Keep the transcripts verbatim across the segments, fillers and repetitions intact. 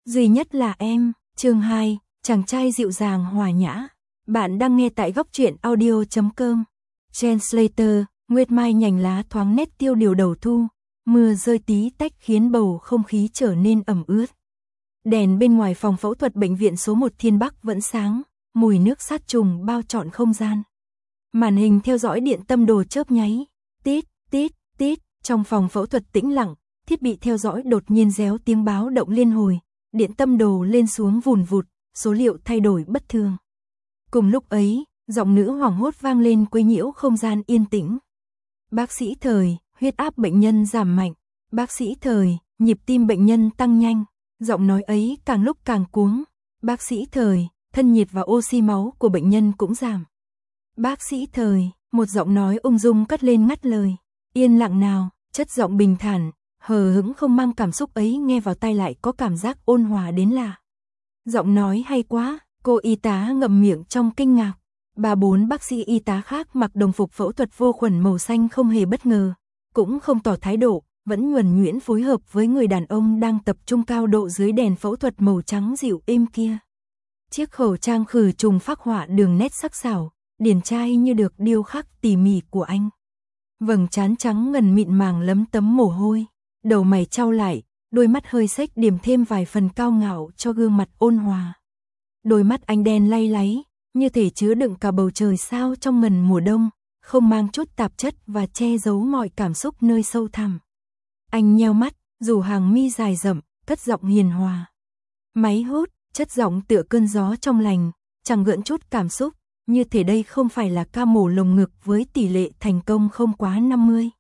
Duy nhất là em, chương hai, chàng trai dịu dàng hòa nhã. Bạn đang nghe tại góc truyện audio chấm com. Translator, Nguyệt Mai nhành lá thoáng nét tiêu điều đầu thu, mưa rơi tí tách khiến bầu không khí trở nên ẩm ướt. Đèn bên ngoài phòng phẫu thuật bệnh viện số một Thiên Bắc vẫn sáng, mùi nước sát trùng bao trọn không gian. Màn hình theo dõi điện tâm đồ chớp nháy, tít, tít, tít, trong phòng phẫu thuật tĩnh lặng, thiết bị theo dõi đột nhiên réo tiếng báo động liên hồi, điện tâm đồ lên xuống vùn vụt, số liệu thay đổi bất thường. Cùng lúc ấy, giọng nữ hoảng hốt vang lên quấy nhiễu không gian yên tĩnh. Bác sĩ Thời, huyết áp bệnh nhân giảm mạnh. Bác sĩ Thời, nhịp tim bệnh nhân tăng nhanh. Giọng nói ấy càng lúc càng cuống. Bác sĩ Thời, thân nhiệt và oxy máu của bệnh nhân cũng giảm. Bác sĩ Thời, một giọng nói ung dung cất lên ngắt lời. Yên lặng nào, chất giọng bình thản, hờ hững không mang cảm xúc ấy nghe vào tai lại có cảm giác ôn hòa đến lạ. Giọng nói hay quá, cô y tá ngậm miệng trong kinh ngạc. Ba bốn bác sĩ y tá khác mặc đồng phục phẫu thuật vô khuẩn màu xanh không hề bất ngờ, cũng không tỏ thái độ, vẫn nhuần nhuyễn phối hợp với người đàn ông đang tập trung cao độ dưới đèn phẫu thuật màu trắng dịu êm kia. Chiếc khẩu trang khử trùng phác họa đường nét sắc sảo, điển trai như được điêu khắc tỉ mỉ của anh. Vầng trán trắng ngần mịn màng lấm tấm mồ hôi, đầu mày chau lại, đôi mắt hơi xếch điểm thêm vài phần cao ngạo cho gương mặt ôn hòa. Đôi mắt anh đen lay láy, như thể chứa đựng cả bầu trời sao trong ngần mùa đông, không mang chút tạp chất và che giấu mọi cảm xúc nơi sâu thẳm. Anh nheo mắt, rủ hàng mi dài rậm, cất giọng hiền hòa. Máy hút, chất giọng tựa cơn gió trong lành, chẳng gợn chút cảm xúc, như thể đây không phải là ca mổ lồng ngực với tỷ lệ thành công không quá năm mươi,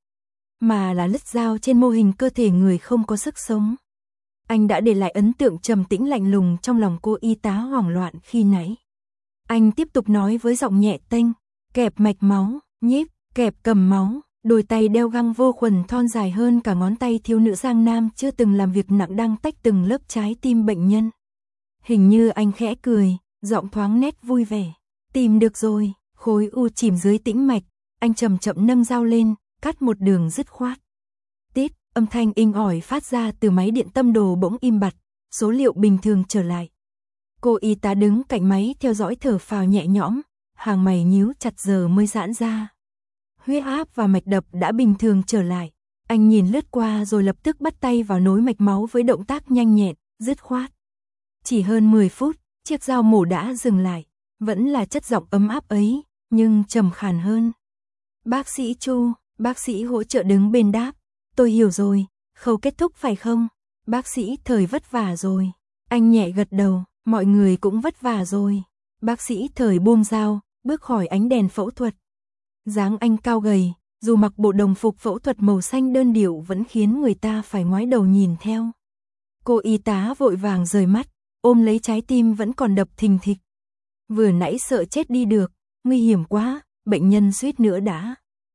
mà là lứt dao trên mô hình cơ thể người không có sức sống. Anh đã để lại ấn tượng trầm tĩnh lạnh lùng trong lòng cô y tá hoảng loạn khi nãy. Anh tiếp tục nói với giọng nhẹ tênh, kẹp mạch máu, nhíp, kẹp cầm máu, đôi tay đeo găng vô khuẩn thon dài hơn cả ngón tay thiếu nữ Giang Nam chưa từng làm việc nặng đang tách từng lớp trái tim bệnh nhân. Hình như anh khẽ cười, giọng thoáng nét vui vẻ. Tìm được rồi, khối u chìm dưới tĩnh mạch, anh chậm chậm nâng dao lên, cắt một đường dứt khoát. Tít, âm thanh inh ỏi phát ra từ máy điện tâm đồ bỗng im bặt, số liệu bình thường trở lại. Cô y tá đứng cạnh máy theo dõi thở phào nhẹ nhõm, hàng mày nhíu chặt giờ mới giãn ra. Huyết áp và mạch đập đã bình thường trở lại. Anh nhìn lướt qua rồi lập tức bắt tay vào nối mạch máu với động tác nhanh nhẹn, dứt khoát. Chỉ hơn mười phút, chiếc dao mổ đã dừng lại. Vẫn là chất giọng ấm áp ấy, nhưng trầm khàn hơn. Bác sĩ Chu, bác sĩ hỗ trợ đứng bên đáp. Tôi hiểu rồi, khâu kết thúc phải không? Bác sĩ Thời vất vả rồi. Anh nhẹ gật đầu, mọi người cũng vất vả rồi. Bác sĩ Thời buông dao, bước khỏi ánh đèn phẫu thuật. Dáng anh cao gầy, dù mặc bộ đồng phục phẫu thuật màu xanh đơn điệu vẫn khiến người ta phải ngoái đầu nhìn theo. Cô y tá vội vàng rời mắt, ôm lấy trái tim vẫn còn đập thình thịch. Vừa nãy sợ chết đi được, nguy hiểm quá, bệnh nhân suýt nữa đã.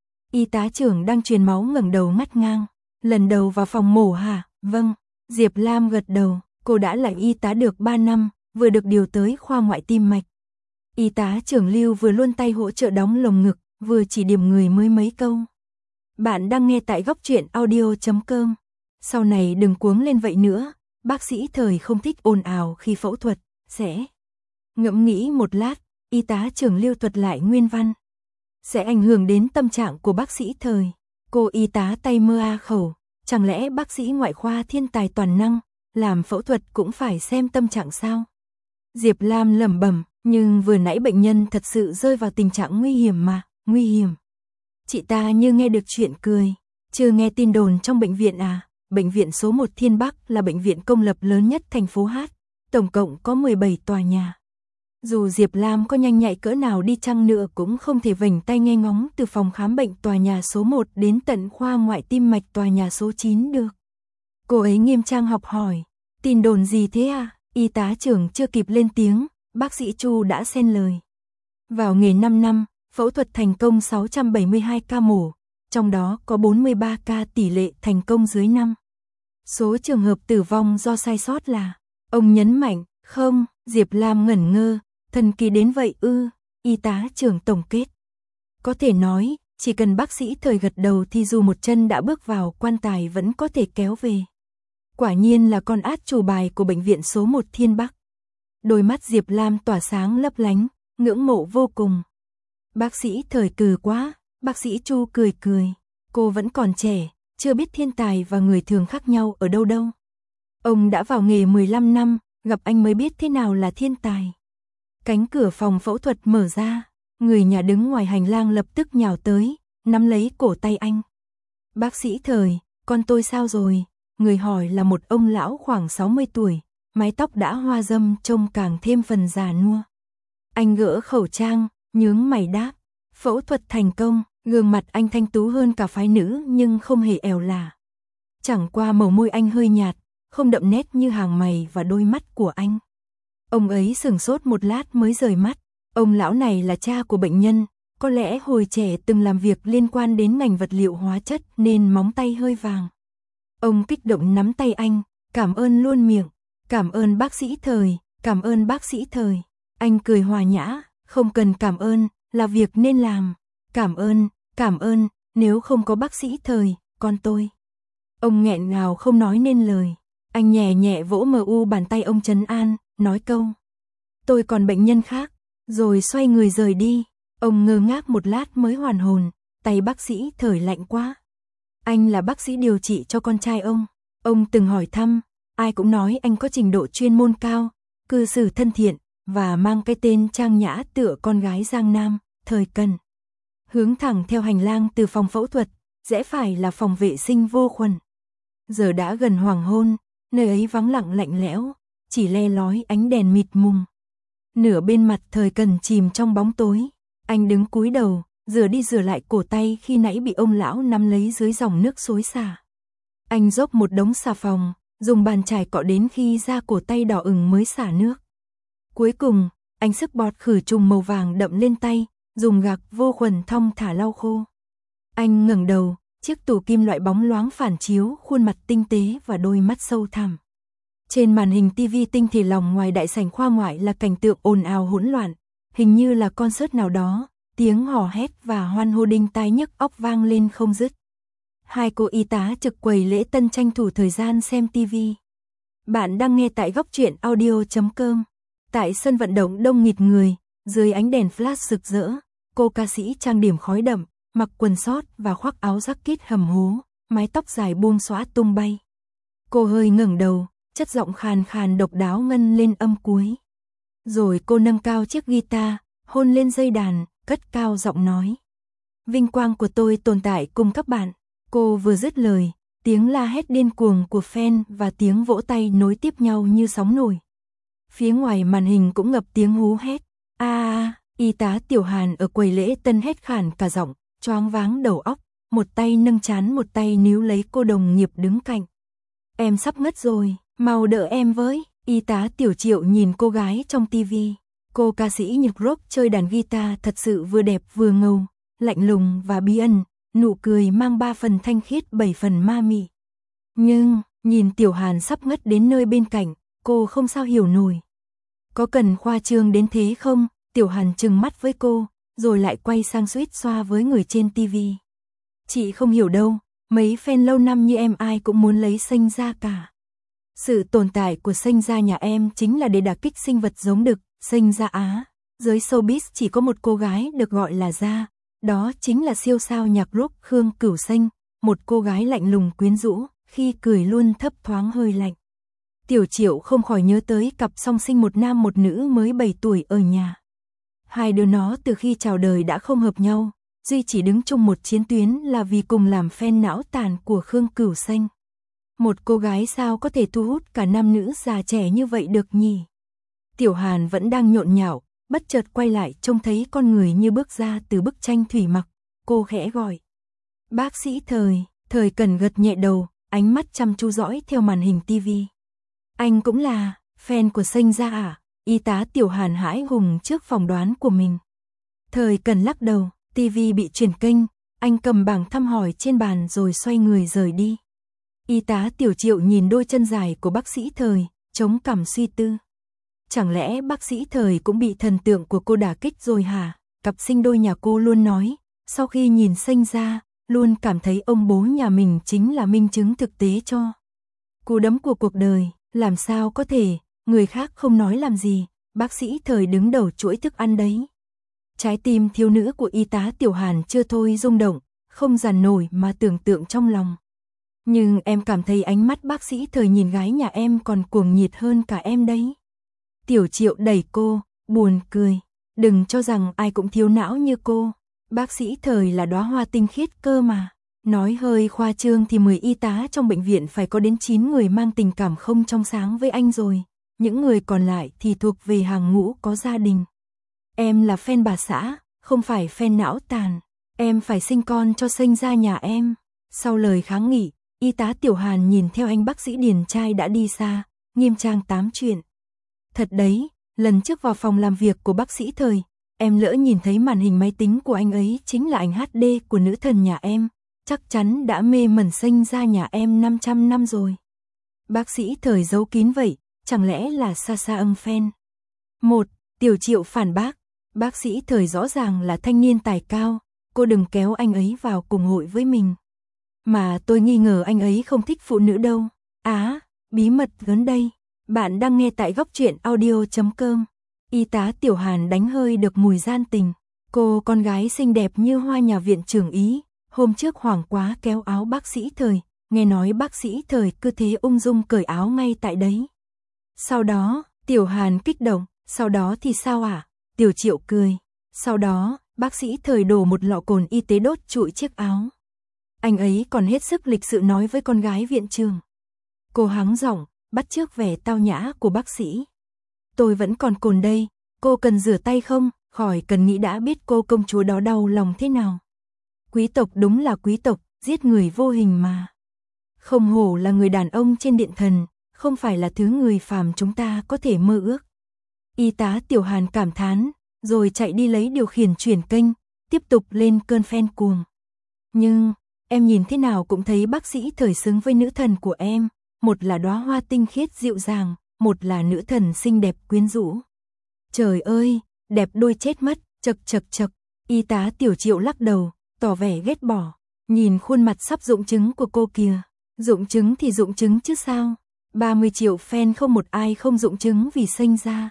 Y tá trưởng đang truyền máu ngẩng đầu ngắt ngang. Lần đầu vào phòng mổ hả? Vâng, Diệp Lam gật đầu, cô đã là y tá được ba năm, vừa được điều tới khoa ngoại tim mạch. Y tá trưởng Lưu vừa luôn tay hỗ trợ đóng lồng ngực, vừa chỉ điểm người mới mấy câu. Bạn đang nghe tại góc truyện audio chấm com. Sau này đừng cuống lên vậy nữa, bác sĩ Thời không thích ồn ào khi phẫu thuật, sẽ... Ngẫm nghĩ một lát, y tá trưởng Lưu thuật lại nguyên văn. Sẽ ảnh hưởng đến tâm trạng của bác sĩ Thời. Cô y tá tay mơ a khẩu, chẳng lẽ bác sĩ ngoại khoa thiên tài toàn năng, làm phẫu thuật cũng phải xem tâm trạng sao? Diệp Lam lẩm bẩm, nhưng vừa nãy bệnh nhân thật sự rơi vào tình trạng nguy hiểm mà, nguy hiểm. Chị ta như nghe được chuyện cười, chưa nghe tin đồn trong bệnh viện à? Bệnh viện số một Thiên Bắc là bệnh viện công lập lớn nhất thành phố Hát, tổng cộng có mười bảy tòa nhà. Dù Diệp Lam có nhanh nhạy cỡ nào đi chăng nữa cũng không thể vểnh tay nghe ngóng từ phòng khám bệnh tòa nhà số một đến tận khoa ngoại tim mạch tòa nhà số chín được. Cô ấy nghiêm trang học hỏi, tin đồn gì thế à? Y tá trưởng chưa kịp lên tiếng, bác sĩ Chu đã xen lời. Vào nghề năm năm, phẫu thuật thành công sáu trăm bảy mươi hai ca mổ, trong đó có bốn mươi ba ca tỷ lệ thành công dưới năm. Số trường hợp tử vong do sai sót là, ông nhấn mạnh, không, Diệp Lam ngẩn ngơ. Thần kỳ đến vậy ư? Y tá trưởng tổng kết. Có thể nói, chỉ cần bác sĩ Thời gật đầu thì dù một chân đã bước vào quan tài vẫn có thể kéo về. Quả nhiên là con át chủ bài của bệnh viện số một Thiên Bắc. Đôi mắt Diệp Lam tỏa sáng lấp lánh, ngưỡng mộ vô cùng. Bác sĩ Thời cừ quá, bác sĩ Chu cười cười. Cô vẫn còn trẻ, chưa biết thiên tài và người thường khác nhau ở đâu đâu. Ông đã vào nghề mười lăm năm, gặp anh mới biết thế nào là thiên tài. Cánh cửa phòng phẫu thuật mở ra, người nhà đứng ngoài hành lang lập tức nhào tới, nắm lấy cổ tay anh. Bác sĩ Thời, con tôi sao rồi? Người hỏi là một ông lão khoảng sáu mươi tuổi, mái tóc đã hoa râm trông càng thêm phần già nua. Anh gỡ khẩu trang, nhướng mày đáp, phẫu thuật thành công, gương mặt anh thanh tú hơn cả phái nữ nhưng không hề èo lả. Chẳng qua màu môi anh hơi nhạt, không đậm nét như hàng mày và đôi mắt của anh. Ông ấy sửng sốt một lát mới rời mắt. Ông lão này là cha của bệnh nhân, có lẽ hồi trẻ từng làm việc liên quan đến ngành vật liệu hóa chất nên móng tay hơi vàng. Ông kích động nắm tay anh, cảm ơn luôn miệng, cảm ơn bác sĩ Thời, cảm ơn bác sĩ Thời. Anh cười hòa nhã, không cần cảm ơn, là việc nên làm. Cảm ơn, cảm ơn, nếu không có bác sĩ Thời, con tôi. Ông nghẹn ngào không nói nên lời. Anh nhẹ nhẹ vỗ mờ u bàn tay ông trấn an, nói câu. Tôi còn bệnh nhân khác, rồi xoay người rời đi. Ông ngơ ngác một lát mới hoàn hồn, tay bác sĩ Thời lạnh quá. Anh là bác sĩ điều trị cho con trai ông. Ông từng hỏi thăm, ai cũng nói anh có trình độ chuyên môn cao, cư xử thân thiện, và mang cái tên trang nhã tựa con gái Giang Nam, Thời Cần. Hướng thẳng theo hành lang từ phòng phẫu thuật, rẽ phải là phòng vệ sinh vô khuẩn. Giờ đã gần hoàng hôn, nơi ấy vắng lặng lạnh lẽo, chỉ le lói ánh đèn mịt mùng. Nửa bên mặt Thời Cần chìm trong bóng tối, anh đứng cúi đầu, rửa đi rửa lại cổ tay khi nãy bị ông lão nắm lấy dưới dòng nước xối xả. Anh dốc một đống xà phòng, dùng bàn chải cọ đến khi da cổ tay đỏ ửng mới xả nước. Cuối cùng, anh sức bọt khử trùng màu vàng đậm lên tay, dùng gạc vô khuẩn thong thả lau khô. Anh ngẩng đầu, chiếc tủ kim loại bóng loáng phản chiếu khuôn mặt tinh tế và đôi mắt sâu thẳm. Trên màn hình tivi tinh thể lòng ngoài đại sảnh khoa ngoại là cảnh tượng ồn ào hỗn loạn, hình như là concert nào đó, tiếng hò hét và hoan hô đinh tai nhức óc vang lên không dứt. Hai cô y tá trực quầy lễ tân tranh thủ thời gian xem tivi. Bạn đang nghe tại góc truyện audio chấm com. Tại sân vận động đông nghịt người, dưới ánh đèn flash rực rỡ, cô ca sĩ trang điểm khói đậm, mặc quần sót và khoác áo jacket hầm hố, mái tóc dài buông xõa tung bay. Cô hơi ngẩng đầu, chất giọng khàn khàn độc đáo ngân lên âm cuối. Rồi cô nâng cao chiếc guitar, hôn lên dây đàn, cất cao giọng nói. Vinh quang của tôi tồn tại cùng các bạn. Cô vừa dứt lời, tiếng la hét điên cuồng của fan và tiếng vỗ tay nối tiếp nhau như sóng nổi. Phía ngoài màn hình cũng ngập tiếng hú hét. A à, y tá Tiểu Hàn ở quầy lễ tân hét khản cả giọng, choáng váng đầu óc, một tay nâng trán một tay níu lấy cô đồng nghiệp đứng cạnh. Em sắp ngất rồi, mau đỡ em với. Y tá Tiểu Triệu nhìn cô gái trong tivi. Cô ca sĩ nhạc rock chơi đàn guitar thật sự vừa đẹp vừa ngầu, lạnh lùng và bí ẩn, nụ cười mang ba phần thanh khiết bảy phần ma mị. Nhưng, nhìn Tiểu Hàn sắp ngất đến nơi bên cạnh, cô không sao hiểu nổi. Có cần khoa trương đến thế không? Tiểu Hàn trừng mắt với cô, rồi lại quay sang suýt xoa với người trên tivi. Chị không hiểu đâu, mấy fan lâu năm như em ai cũng muốn lấy Sênh Gia cả. Sự tồn tại của Sênh Gia nhà em chính là để đả kích sinh vật giống đực, Sênh Gia Á. Giới showbiz chỉ có một cô gái được gọi là Gia, đó chính là siêu sao nhạc rock Khương Cửu Sênh, một cô gái lạnh lùng quyến rũ, khi cười luôn thấp thoáng hơi lạnh. Tiểu Triệu không khỏi nhớ tới cặp song sinh một nam một nữ mới bảy tuổi ở nhà. Hai đứa nó từ khi chào đời đã không hợp nhau, duy chỉ đứng chung một chiến tuyến là vì cùng làm fan não tàn của Khương Cửu Sênh. Một cô gái sao có thể thu hút cả nam nữ già trẻ như vậy được nhỉ? Tiểu Hàn vẫn đang nhộn nhạo, bất chợt quay lại trông thấy con người như bước ra từ bức tranh thủy mặc, cô khẽ gọi. Bác sĩ Thời, Thời Cần gật nhẹ đầu, ánh mắt chăm chú dõi theo màn hình tivi. Anh cũng là fan của Sênh Gia à? Y tá Tiểu Hàn hãi hùng trước phỏng đoán của mình. Thời Cần lắc đầu, tivi bị chuyển kênh, anh cầm bảng thăm hỏi trên bàn rồi xoay người rời đi. Y tá Tiểu Triệu nhìn đôi chân dài của bác sĩ Thời, chống cằm suy tư. Chẳng lẽ bác sĩ Thời cũng bị thần tượng của cô đả kích rồi hả? Cặp sinh đôi nhà cô luôn nói, sau khi nhìn Sênh Gia, luôn cảm thấy ông bố nhà mình chính là minh chứng thực tế cho Cú đấm của cuộc đời, làm sao có thể, người khác không nói làm gì, bác sĩ Thời đứng đầu chuỗi thức ăn đấy. Trái tim thiếu nữ của y tá Tiểu Hàn chưa thôi rung động, không dằn nổi mà tưởng tượng trong lòng. Nhưng em cảm thấy ánh mắt bác sĩ Thời nhìn gái nhà em còn cuồng nhiệt hơn cả em đấy. Tiểu Triệu đẩy cô, buồn cười. Đừng cho rằng ai cũng thiếu não như cô. Bác sĩ Thời là đóa hoa tinh khiết cơ mà. Nói hơi khoa trương thì mười y tá trong bệnh viện phải có đến chín người mang tình cảm không trong sáng với anh rồi. Những người còn lại thì thuộc về hàng ngũ có gia đình. Em là fan bà xã, không phải fan não tàn. Em phải sinh con cho sinh ra nhà em. Sau lời kháng nghị, y tá Tiểu Hàn nhìn theo anh bác sĩ điển trai đã đi xa, nghiêm trang tám chuyện. Thật đấy, lần trước vào phòng làm việc của bác sĩ Thời, em lỡ nhìn thấy màn hình máy tính của anh ấy chính là ảnh hát đê của nữ thần nhà em, chắc chắn đã mê mẩn sinh ra nhà em năm trăm năm rồi. Bác sĩ Thời giấu kín vậy, chẳng lẽ là xa xa âm fan? Một, Tiểu Triệu phản bác, bác sĩ Thời rõ ràng là thanh niên tài cao, cô đừng kéo anh ấy vào cùng hội với mình. Mà tôi nghi ngờ anh ấy không thích phụ nữ đâu. Á, bí mật gần đây. Bạn đang nghe tại góc truyện audio chấm com. Y tá Tiểu Hàn đánh hơi được mùi gian tình. Cô con gái xinh đẹp như hoa nhà viện trưởng Ý, hôm trước hoảng quá kéo áo bác sĩ Thời, nghe nói bác sĩ Thời cứ thế ung dung cởi áo ngay tại đấy. Sau đó, Tiểu Hàn kích động, sau đó thì sao ạ? À? Tiểu Triệu cười. Sau đó, bác sĩ Thời đổ một lọ cồn y tế đốt trụi chiếc áo. Anh ấy còn hết sức lịch sự nói với con gái viện trưởng. Cô hắng giọng, bắt chước vẻ tao nhã của bác sĩ. Tôi vẫn còn cồn đây, cô cần rửa tay không? Khỏi cần nghĩ đã biết cô công chúa đó đau lòng thế nào. Quý tộc đúng là quý tộc, giết người vô hình mà. Không hổ là người đàn ông trên điện thần, không phải là thứ người phàm chúng ta có thể mơ ước. Y tá Tiểu Hàn cảm thán, rồi chạy đi lấy điều khiển chuyển kênh, tiếp tục lên cơn fan cuồng. Nhưng, em nhìn thế nào cũng thấy bác sĩ Thời xứng với nữ thần của em, một là đóa hoa tinh khiết dịu dàng, một là nữ thần xinh đẹp quyến rũ. Trời ơi, đẹp đôi chết mất, chật chật chật. Y tá Tiểu Triệu lắc đầu, tỏ vẻ ghét bỏ. Nhìn khuôn mặt sắp rụng trứng của cô kìa. Rụng trứng thì rụng trứng chứ sao. ba mươi triệu fan không một ai không rụng trứng vì sinh ra.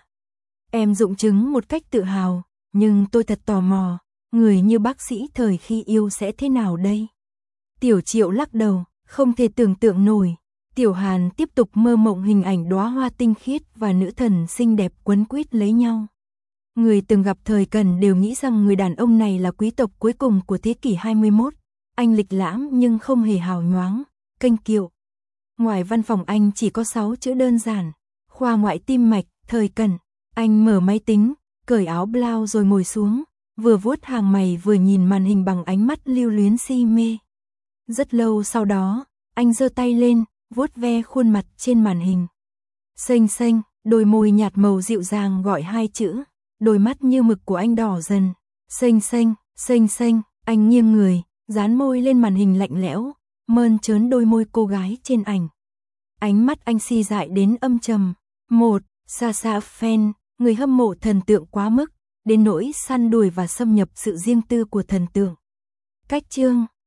Em rụng trứng một cách tự hào, nhưng tôi thật tò mò, người như bác sĩ Thời khi yêu sẽ thế nào đây? Tiểu Triệu lắc đầu, không thể tưởng tượng nổi. Tiểu Hàn tiếp tục mơ mộng hình ảnh đóa hoa tinh khiết và nữ thần xinh đẹp quấn quýt lấy nhau. Người từng gặp Thời Cần đều nghĩ rằng người đàn ông này là quý tộc cuối cùng của thế kỷ hai mươi mốt. Anh lịch lãm nhưng không hề hào nhoáng, kênh kiệu. Ngoài văn phòng anh chỉ có sáu chữ đơn giản. Khoa ngoại tim mạch, Thời Cần. Anh mở máy tính, cởi áo blau rồi ngồi xuống, vừa vuốt hàng mày vừa nhìn màn hình bằng ánh mắt lưu luyến si mê. Rất lâu sau đó, anh giơ tay lên, vuốt ve khuôn mặt trên màn hình. Xanh xanh, đôi môi nhạt màu dịu dàng gọi hai chữ, đôi mắt như mực của anh đỏ dần. Xanh xanh, xanh xanh, anh nghiêng người, dán môi lên màn hình lạnh lẽo, mơn trớn đôi môi cô gái trên ảnh. Ánh mắt anh si dại đến âm trầm. Một, xa xa fan, người hâm mộ thần tượng quá mức, đến nỗi săn đuổi và xâm nhập sự riêng tư của thần tượng. Cách chương